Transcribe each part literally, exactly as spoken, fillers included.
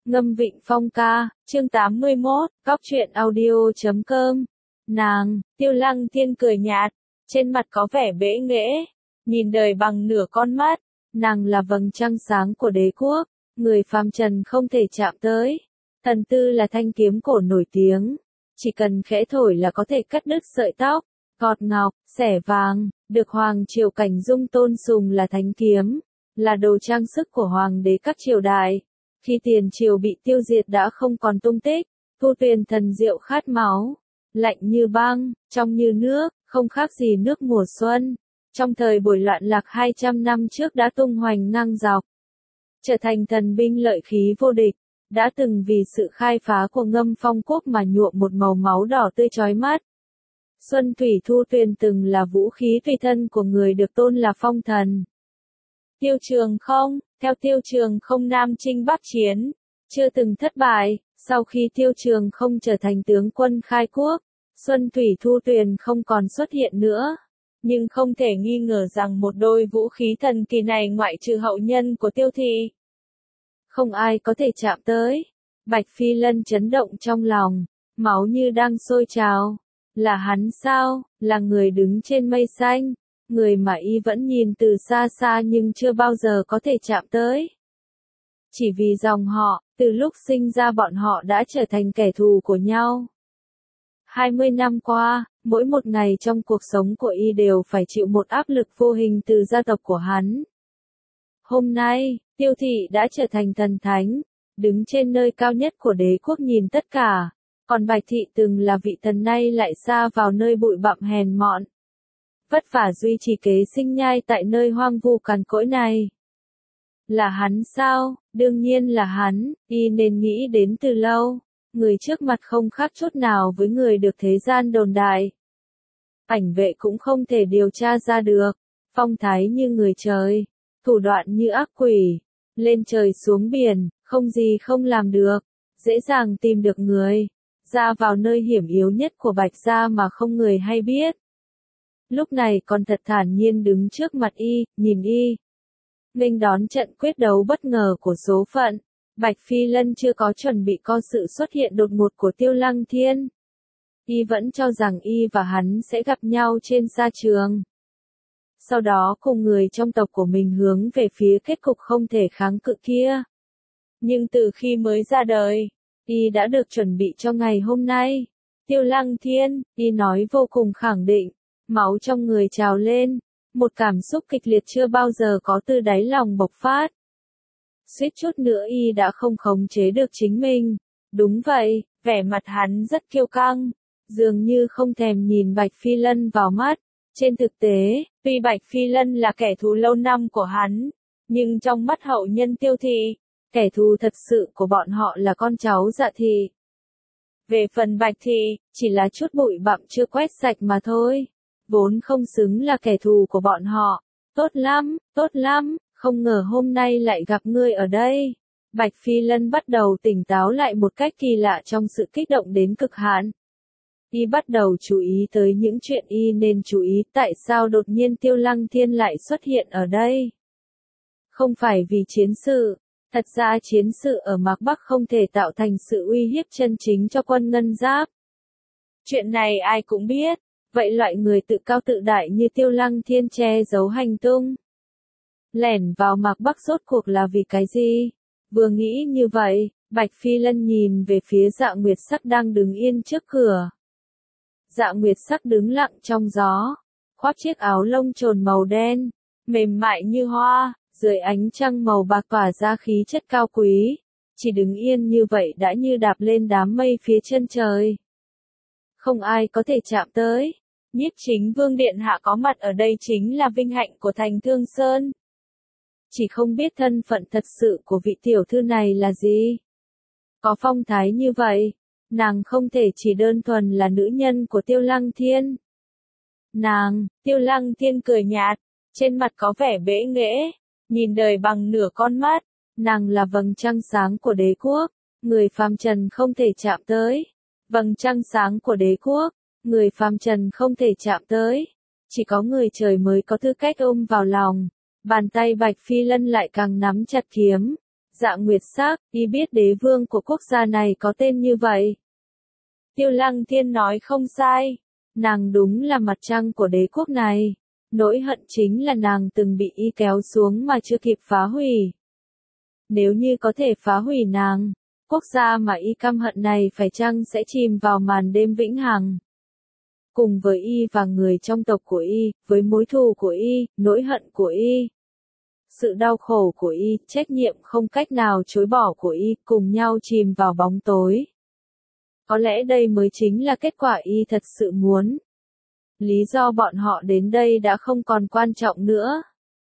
Ngâm Vịnh Phong ca, chương tám mươi mốt, Cóc truyện audio chấm com. Nàng, Tiêu Lăng Thiên cười nhạt, trên mặt có vẻ bẽ nghễ, nhìn đời bằng nửa con mắt, nàng là vầng trăng sáng của đế quốc, người phàm trần không thể chạm tới. Thần tư là thanh kiếm cổ nổi tiếng, chỉ cần khẽ thổi là có thể cắt đứt sợi tóc, gọt ngọc, xẻ vàng, được hoàng triều Cảnh Dung tôn sùng là thánh kiếm, là đồ trang sức của hoàng đế các triều đại. Khi tiền triều bị tiêu diệt đã không còn tung tích, Thu Tuyền thần diệu khát máu, lạnh như băng, trong như nước, không khác gì nước mùa xuân. Trong thời buổi loạn lạc hai trăm năm trước đã tung hoành ngang dọc, trở thành thần binh lợi khí vô địch, đã từng vì sự khai phá của Ngâm Phong quốc mà nhuộm một màu máu đỏ tươi chói mắt. Xuân thủy Thu Tuyền từng là vũ khí tùy thân của người được tôn là phong thần. Tiêu Trường Không, theo Tiêu Trường Không Nam chinh Bắc chiến, chưa từng thất bại. Sau khi Tiêu Trường Không trở thành tướng quân khai quốc, Xuân thủy Thu Tuyền không còn xuất hiện nữa. Nhưng không thể nghi ngờ rằng một đôi vũ khí thần kỳ này ngoại trừ hậu nhân của Tiêu thị, không ai có thể chạm tới. Bạch Phi Lân chấn động trong lòng, máu như đang sôi trào. Là hắn sao, là người đứng trên mây xanh, người mà y vẫn nhìn từ xa xa nhưng chưa bao giờ có thể chạm tới. Chỉ vì dòng họ, từ lúc sinh ra bọn họ đã trở thành kẻ thù của nhau. hai mươi năm qua, mỗi một ngày trong cuộc sống của y đều phải chịu một áp lực vô hình từ gia tộc của hắn. Hôm nay, Tiêu thị đã trở thành thần thánh, đứng trên nơi cao nhất của đế quốc nhìn tất cả, còn Bạch thị từng là vị thần nay lại xa vào nơi bụi bặm hèn mọn, vất vả duy trì kế sinh nhai tại nơi hoang vu cằn cỗi này. Là hắn sao? Đương nhiên là hắn, y nên nghĩ đến từ lâu. Người trước mặt không khác chút nào với người được thế gian đồn đại. Ảnh vệ cũng không thể điều tra ra được. Phong thái như người trời, thủ đoạn như ác quỷ, lên trời xuống biển, không gì không làm được, dễ dàng tìm được người, ra vào nơi hiểm yếu nhất của Bạch gia mà không người hay biết. Lúc này còn thật thản nhiên đứng trước mặt y, nhìn y, nghênh đón trận quyết đấu bất ngờ của số phận. Bạch Phi Lân chưa có chuẩn bị co sự xuất hiện đột ngột của Tiêu Lăng Thiên. Y vẫn cho rằng y và hắn sẽ gặp nhau trên sa trường. Sau đó cùng người trong tộc của mình hướng về phía kết cục không thể kháng cự kia. Nhưng từ khi mới ra đời, y đã được chuẩn bị cho ngày hôm nay. Tiêu Lăng Thiên, y nói vô cùng khẳng định, máu trong người trào lên, một cảm xúc kịch liệt chưa bao giờ có từ đáy lòng bộc phát. Suýt chút nữa y đã không khống chế được chính mình. Đúng vậy, vẻ mặt hắn rất kiêu căng, dường như không thèm nhìn Bạch Phi Lân vào mắt. Trên thực tế, tuy Bạch Phi Lân là kẻ thù lâu năm của hắn, nhưng trong mắt hậu nhân Tiêu thị, kẻ thù thật sự của bọn họ là con cháu Dạ thị. Về phần Bạch thị, chỉ là chút bụi bặm chưa quét sạch mà thôi, vốn không xứng là kẻ thù của bọn họ. Tốt lắm, tốt lắm, không ngờ hôm nay lại gặp ngươi ở đây. Bạch Phi Lân bắt đầu tỉnh táo lại một cách kỳ lạ trong sự kích động đến cực hạn. Y bắt đầu chú ý tới những chuyện y nên chú ý, tại sao đột nhiên Tiêu Lăng Thiên lại xuất hiện ở đây. Không phải vì chiến sự, thật ra chiến sự ở Mạc Bắc không thể tạo thành sự uy hiếp chân chính cho quân Ngân Giáp. Chuyện này ai cũng biết, vậy loại người tự cao tự đại như Tiêu Lăng Thiên che giấu hành tung, lẻn vào Mạc Bắc rốt cuộc là vì cái gì? Vừa nghĩ như vậy, Bạch Phi Lân nhìn về phía Dạ Nguyệt Sắc đang đứng yên trước cửa. Dạ Nguyệt Sắc đứng lặng trong gió, khoác chiếc áo lông trồn màu đen, mềm mại như hoa, dưới ánh trăng màu bạc tỏa ra khí chất cao quý. Chỉ đứng yên như vậy đã như đạp lên đám mây phía chân trời. Không ai có thể chạm tới. Nhiếp Chính Vương Điện Hạ có mặt ở đây chính là vinh hạnh của thành Thương Sơn. Chỉ không biết thân phận thật sự của vị tiểu thư này là gì. Có phong thái như vậy, nàng không thể chỉ đơn thuần là nữ nhân của Tiêu Lăng Thiên. Nàng, Tiêu Lăng Thiên cười nhạt, trên mặt có vẻ bẽ nghễ, nhìn đời bằng nửa con mắt, nàng là vầng trăng sáng của đế quốc, người phàm trần không thể chạm tới. Vầng trăng sáng của đế quốc, người phàm trần không thể chạm tới. Chỉ có người trời mới có tư cách ôm vào lòng. Bàn tay Bạch Phi Lân lại càng nắm chặt kiếm, Dạ Nguyệt Sắc, y biết đế vương của quốc gia này có tên như vậy. Tiêu Lăng Thiên nói không sai, nàng đúng là mặt trăng của đế quốc này. Nỗi hận chính là nàng từng bị y kéo xuống mà chưa kịp phá hủy. Nếu như có thể phá hủy nàng, quốc gia mà y căm hận này phải chăng sẽ chìm vào màn đêm vĩnh hằng. Cùng với y và người trong tộc của y, với mối thù của y, nỗi hận của y, sự đau khổ của y, trách nhiệm không cách nào chối bỏ của y, cùng nhau chìm vào bóng tối. Có lẽ đây mới chính là kết quả y thật sự muốn. Lý do bọn họ đến đây đã không còn quan trọng nữa.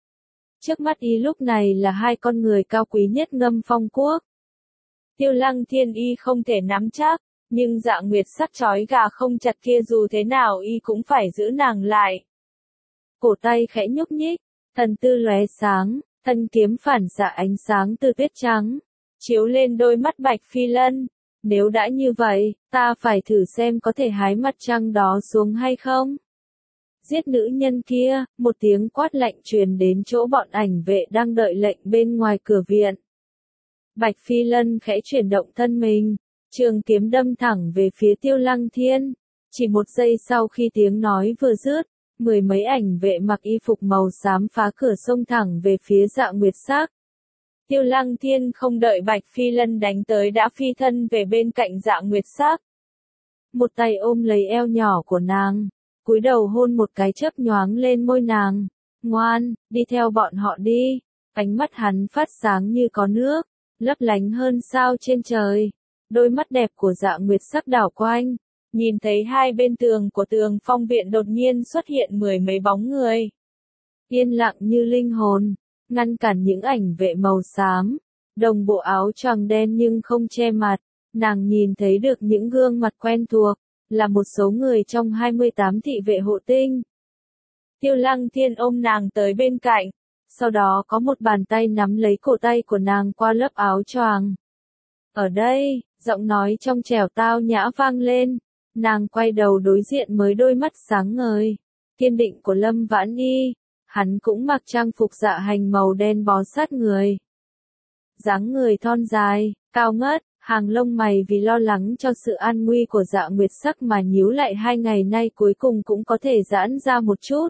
Trước mắt y lúc này là hai con người cao quý nhất Ngâm Phong quốc. Tiêu Lăng Thiên y không thể nắm chắc, nhưng Dạ Nguyệt Sắc trói gà không chặt kia dù thế nào y cũng phải giữ nàng lại. Cổ tay khẽ nhúc nhích, thần tư lóe sáng, thân kiếm phản xạ ánh sáng từ tuyết trắng, chiếu lên đôi mắt Bạch Phi Lân. Nếu đã như vậy, ta phải thử xem có thể hái mặt trăng đó xuống hay không. Giết nữ nhân kia, một tiếng quát lạnh truyền đến chỗ bọn ảnh vệ đang đợi lệnh bên ngoài cửa viện. Bạch Phi Lân khẽ chuyển động thân mình, trường kiếm đâm thẳng về phía Tiêu Lăng Thiên. Chỉ một giây sau khi tiếng nói vừa dứt, mười mấy ảnh vệ mặc y phục màu xám phá cửa xông thẳng về phía Dạ Nguyệt Sắc. Tiêu Lăng Thiên không đợi Bạch Phi Lân đánh tới đã phi thân về bên cạnh Dạ Nguyệt Sắc. Một tay ôm lấy eo nhỏ của nàng, cúi đầu hôn một cái chớp nhoáng lên môi nàng. Ngoan, đi theo bọn họ đi. Ánh mắt hắn phát sáng như có nước, lấp lánh hơn sao trên trời. Đôi mắt đẹp của Dạ Nguyệt Sắc đảo quanh, nhìn thấy hai bên tường của tường phong viện đột nhiên xuất hiện mười mấy bóng người. Yên lặng như linh hồn, ngăn cản những ảnh vệ màu xám, đồng bộ áo choàng đen nhưng không che mặt. Nàng nhìn thấy được những gương mặt quen thuộc, là một số người trong hai mươi tám thị vệ hộ tinh. Tiêu Lăng Thiên ôm nàng tới bên cạnh, sau đó có một bàn tay nắm lấy cổ tay của nàng qua lớp áo choàng. Ở đây, giọng nói trong trẻo tao nhã vang lên, nàng quay đầu đối diện mới đôi mắt sáng ngời, kiên định của Lâm Vãn Y. Hắn cũng mặc trang phục dạ hành màu đen bó sát người. Dáng người thon dài, cao ngất, hàng lông mày vì lo lắng cho sự an nguy của Dạ Nguyệt Sắc mà nhíu lại hai ngày nay cuối cùng cũng có thể giãn ra một chút.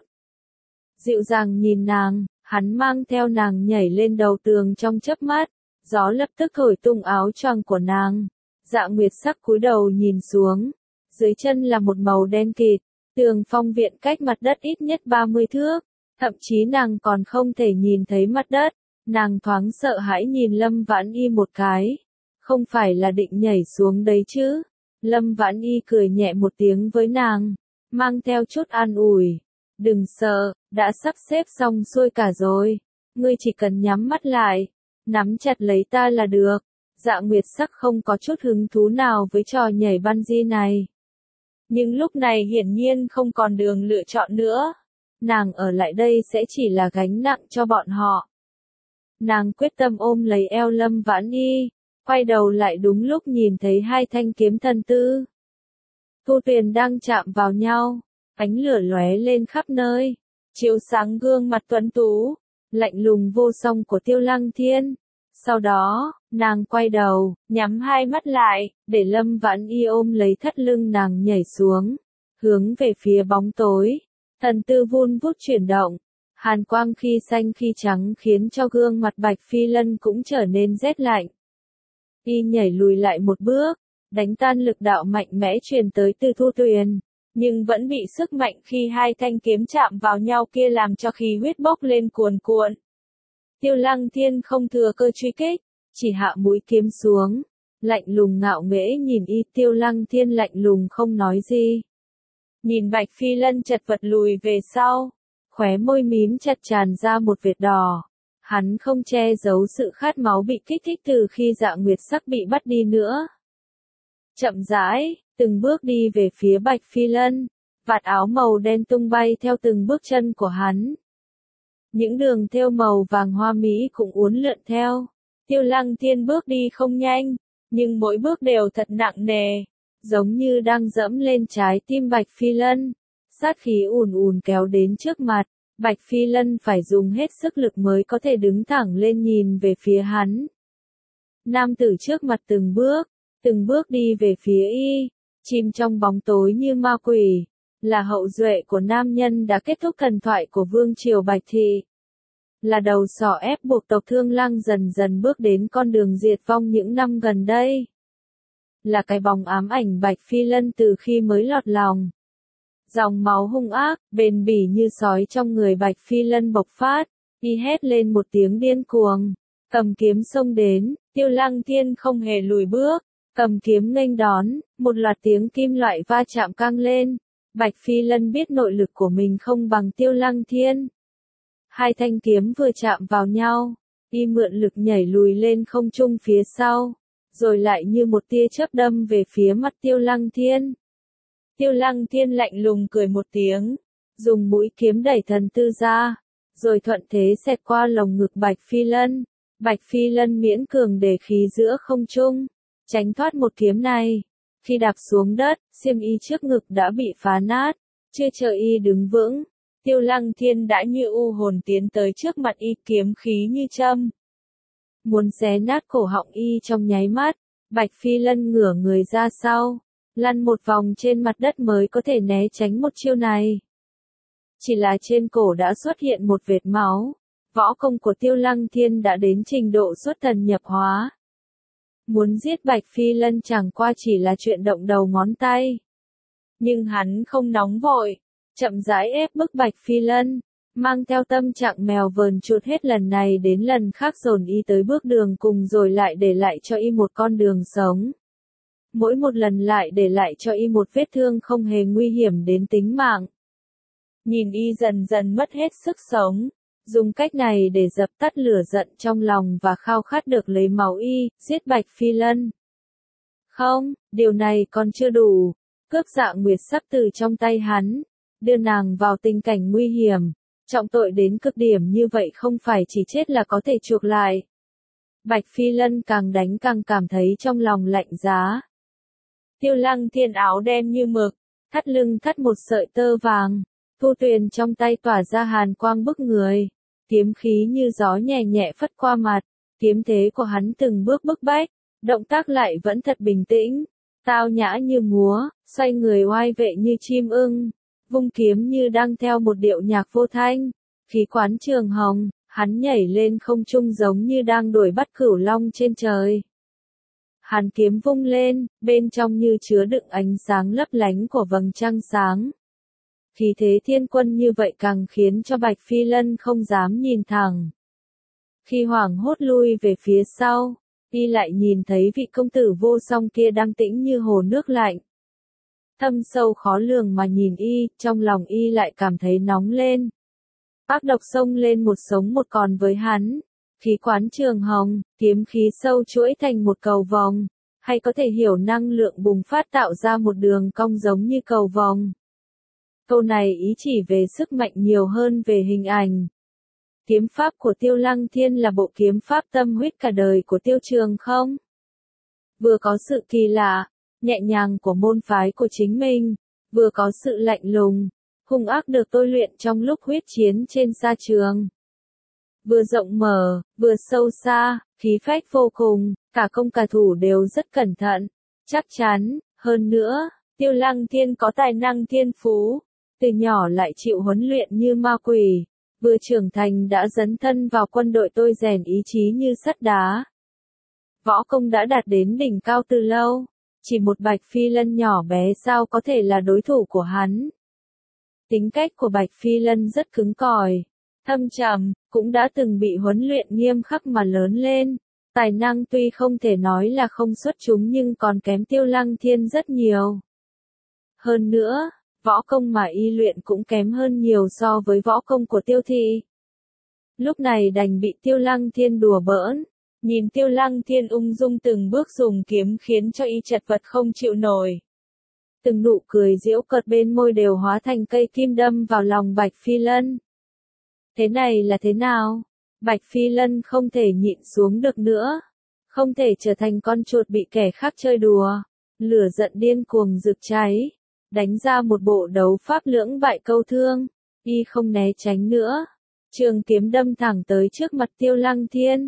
Dịu dàng nhìn nàng, hắn mang theo nàng nhảy lên đầu tường trong chớp mắt, gió lập tức thổi tung áo choàng của nàng. Dạ Nguyệt Sắc cúi đầu nhìn xuống, dưới chân là một màu đen kịt, tường phong viện cách mặt đất ít nhất ba mươi thước. Thậm chí nàng còn không thể nhìn thấy mặt đất, nàng thoáng sợ hãi nhìn Lâm Vãn Y một cái. Không phải là định nhảy xuống đấy chứ? Lâm Vãn Y cười nhẹ một tiếng với nàng, mang theo chút an ủi. Đừng sợ, đã sắp xếp xong xuôi cả rồi. Ngươi chỉ cần nhắm mắt lại, nắm chặt lấy ta là được. Dạ Nguyệt Sắc không có chút hứng thú nào với trò nhảy bungee này. Nhưng lúc này hiển nhiên không còn đường lựa chọn nữa. Nàng ở lại đây sẽ chỉ là gánh nặng cho bọn họ. Nàng quyết tâm ôm lấy eo Lâm Vãn Y, quay đầu lại đúng lúc nhìn thấy hai thanh kiếm thần tư. Thu Tuyền đang chạm vào nhau, ánh lửa lóe lên khắp nơi, chiếu sáng gương mặt tuấn tú, lạnh lùng vô song của Tiêu Lăng Thiên. Sau đó, nàng quay đầu, nhắm hai mắt lại, để Lâm Vãn Y ôm lấy thắt lưng nàng nhảy xuống, hướng về phía bóng tối. Thần tư vun vút chuyển động, hàn quang khi xanh khi trắng khiến cho gương mặt Bạch Phi Lân cũng trở nên rét lạnh. Y nhảy lùi lại một bước, đánh tan lực đạo mạnh mẽ truyền tới từ Thu Tuyền, nhưng vẫn bị sức mạnh khi hai thanh kiếm chạm vào nhau kia làm cho khí huyết bốc lên cuồn cuộn. Tiêu Lăng Thiên không thừa cơ truy kích, chỉ hạ mũi kiếm xuống, lạnh lùng ngạo nghễ nhìn Y. Tiêu Lăng Thiên lạnh lùng không nói gì. Nhìn Bạch Phi Lân chật vật lùi về sau, khóe môi mím chặt tràn ra một vệt đỏ. Hắn không che giấu sự khát máu bị kích thích từ khi Dạ Nguyệt Sắc bị bắt đi nữa. Chậm rãi, từng bước đi về phía Bạch Phi Lân, vạt áo màu đen tung bay theo từng bước chân của hắn. Những đường thêu màu vàng hoa mỹ cũng uốn lượn theo. Tiêu Lăng Thiên bước đi không nhanh, nhưng mỗi bước đều thật nặng nề, giống như đang dẫm lên trái tim Bạch Phi Lân. Sát khí ùn ùn kéo đến trước mặt, Bạch Phi Lân phải dùng hết sức lực mới có thể đứng thẳng lên nhìn về phía hắn. Nam tử trước mặt từng bước, từng bước đi về phía y, chìm trong bóng tối như ma quỷ, là hậu duệ của nam nhân đã kết thúc thần thoại của vương triều Bạch Thị. Là đầu sỏ ép buộc tộc Thương Lăng dần dần bước đến con đường diệt vong những năm gần đây. Là cái bóng ám ảnh Bạch Phi Lân từ khi mới lọt lòng. Dòng máu hung ác, bền bỉ như sói trong người Bạch Phi Lân bộc phát, y hét lên một tiếng điên cuồng, cầm kiếm xông đến, Tiêu Lăng Thiên không hề lùi bước, cầm kiếm nghênh đón, một loạt tiếng kim loại va chạm căng lên. Bạch Phi Lân biết nội lực của mình không bằng Tiêu Lăng Thiên. Hai thanh kiếm vừa chạm vào nhau, y mượn lực nhảy lùi lên không trung phía sau, rồi lại như một tia chớp đâm về phía mặt Tiêu Lăng Thiên. Tiêu Lăng Thiên lạnh lùng cười một tiếng, dùng mũi kiếm đẩy thần tư ra, rồi thuận thế xẹt qua lồng ngực Bạch Phi Lân. Bạch Phi Lân miễn cường để khí giữa không trung, tránh thoát một kiếm này. Khi đạp xuống đất, xiêm y trước ngực đã bị phá nát, chưa chờ y đứng vững, Tiêu Lăng Thiên đã như u hồn tiến tới trước mặt y, kiếm khí như châm. Muốn xé nát cổ họng y trong nháy mắt, Bạch Phi Lân ngửa người ra sau, lăn một vòng trên mặt đất mới có thể né tránh một chiêu này. Chỉ là trên cổ đã xuất hiện một vệt máu, võ công của Tiêu Lăng Thiên đã đến trình độ xuất thần nhập hóa. Muốn giết Bạch Phi Lân chẳng qua chỉ là chuyện động đầu ngón tay. Nhưng hắn không nóng vội, chậm rãi ép bức Bạch Phi Lân, mang theo tâm trạng mèo vờn chuột hết lần này đến lần khác dồn y tới bước đường cùng rồi lại để lại cho y một con đường sống. Mỗi một lần lại để lại cho y một vết thương không hề nguy hiểm đến tính mạng. Nhìn y dần dần mất hết sức sống, dùng cách này để dập tắt lửa giận trong lòng và khao khát được lấy máu y, giết Bạch Phi Lân. Không, điều này còn chưa đủ. Cướp Dạ Nguyệt sắp từ trong tay hắn, đưa nàng vào tình cảnh nguy hiểm, trọng tội đến cực điểm như vậy không phải chỉ chết là có thể chuộc lại. Bạch Phi Lân càng đánh càng cảm thấy trong lòng lạnh giá. Tiêu Lăng Thiên áo đen như mực, thắt lưng thắt một sợi tơ vàng, thu tuyền trong tay tỏa ra hàn quang bức người, kiếm khí như gió nhẹ nhẹ phất qua mặt, kiếm thế của hắn từng bước bức bách, động tác lại vẫn thật bình tĩnh, tao nhã như múa, xoay người oai vệ như chim ưng, vung kiếm như đang theo một điệu nhạc vô thanh, khí quán trường hồng, hắn nhảy lên không trung giống như đang đuổi bắt cửu long trên trời. Hàn kiếm vung lên, bên trong như chứa đựng ánh sáng lấp lánh của vầng trăng sáng. Khí thế thiên quân như vậy càng khiến cho Bạch Phi Lân không dám nhìn thẳng. Khi hoảng hốt lui về phía sau, y lại nhìn thấy vị công tử vô song kia đang tĩnh như hồ nước lạnh. Thâm sâu khó lường mà nhìn y, trong lòng y lại cảm thấy nóng lên. Ác độc xông lên một sống một còn với hắn. Khí quán trường hồng, kiếm khí sâu chuỗi thành một cầu vòng, hay có thể hiểu năng lượng bùng phát tạo ra một đường cong giống như cầu vòng. Câu này ý chỉ về sức mạnh nhiều hơn về hình ảnh. Kiếm pháp của Tiêu Lăng Thiên là bộ kiếm pháp tâm huyết cả đời của Tiêu Trường không? Vừa có sự kỳ lạ, nhẹ nhàng của môn phái của chính mình, vừa có sự lạnh lùng, hung ác được tôi luyện trong lúc huyết chiến trên sa trường. Vừa rộng mở, vừa sâu xa, khí phách vô cùng, cả công cả thủ đều rất cẩn thận, chắc chắn, hơn nữa, Tiêu Lăng Thiên có tài năng thiên phú, từ nhỏ lại chịu huấn luyện như ma quỷ, vừa trưởng thành đã dấn thân vào quân đội tôi rèn ý chí như sắt đá. Võ công đã đạt đến đỉnh cao từ lâu, chỉ một Bạch Phi Lân nhỏ bé sao có thể là đối thủ của hắn. Tính cách của Bạch Phi Lân rất cứng cỏi, thâm trầm, cũng đã từng bị huấn luyện nghiêm khắc mà lớn lên. Tài năng tuy không thể nói là không xuất chúng nhưng còn kém Tiêu Lăng Thiên rất nhiều. Hơn nữa, võ công mà y luyện cũng kém hơn nhiều so với võ công của Tiêu Thị. Lúc này đành bị Tiêu Lăng Thiên đùa bỡn. Nhìn Tiêu Lăng Thiên ung dung từng bước dùng kiếm khiến cho y chật vật không chịu nổi. Từng nụ cười giễu cợt bên môi đều hóa thành cây kim đâm vào lòng Bạch Phi Lân. Thế này là thế nào? Bạch Phi Lân không thể nhịn xuống được nữa. Không thể trở thành con chuột bị kẻ khác chơi đùa. Lửa giận điên cuồng rực cháy. Đánh ra một bộ đấu pháp lưỡng bại câu thương. Y không né tránh nữa. Trường kiếm đâm thẳng tới trước mặt Tiêu Lăng Thiên.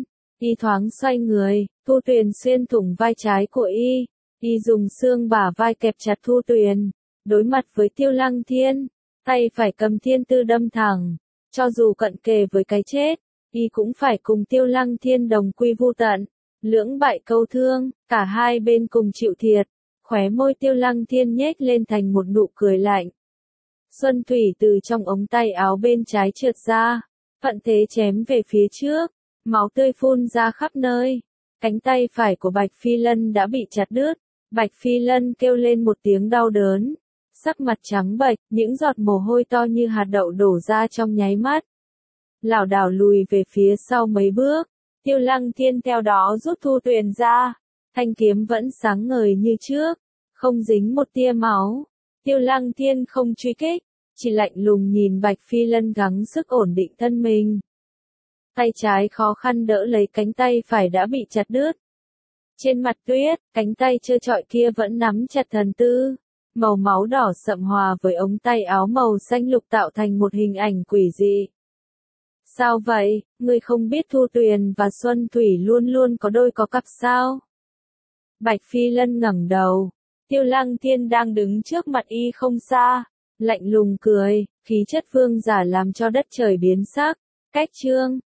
Y thoáng xoay người, Thu Tuyền xuyên thủng vai trái của Y. Y dùng xương bả vai kẹp chặt Thu Tuyền. Đối mặt với Tiêu Lăng Thiên, tay phải cầm thiên tư đâm thẳng. Cho dù cận kề với cái chết, Y cũng phải cùng Tiêu Lăng Thiên đồng quy vu tận. Lưỡng bại câu thương, cả hai bên cùng chịu thiệt. Khóe môi Tiêu Lăng Thiên nhếch lên thành một nụ cười lạnh. Xuân thủy từ trong ống tay áo bên trái trượt ra, thuận thế chém về phía trước, máu tươi phun ra khắp nơi. Cánh tay phải của Bạch Phi Lân đã bị chặt đứt, Bạch Phi Lân kêu lên một tiếng đau đớn, sắc mặt trắng bệch, những giọt mồ hôi to như hạt đậu đổ ra trong nháy mắt. Lảo đảo lùi về phía sau mấy bước, Tiêu Lăng Thiên theo đó rút Thu Tuyền ra, thanh kiếm vẫn sáng ngời như trước, không dính một tia máu. Tiêu Lăng Thiên không truy kích, chỉ lạnh lùng nhìn Bạch Phi Lân gắng sức ổn định thân mình. Tay trái khó khăn đỡ lấy cánh tay phải đã bị chặt đứt. Trên mặt tuyết, cánh tay trơ trọi kia vẫn nắm chặt thần tư. Màu máu đỏ sậm hòa với ống tay áo màu xanh lục tạo thành một hình ảnh quỷ dị. Sao vậy, ngươi không biết Thu Tuyền và Xuân Thủy luôn luôn có đôi có cặp sao? Bạch Phi Lân ngẩng đầu. Tiêu Lăng Thiên đang đứng trước mặt Y không xa, lạnh lùng cười, khí chất vương giả làm cho đất trời biến sắc. Cách chương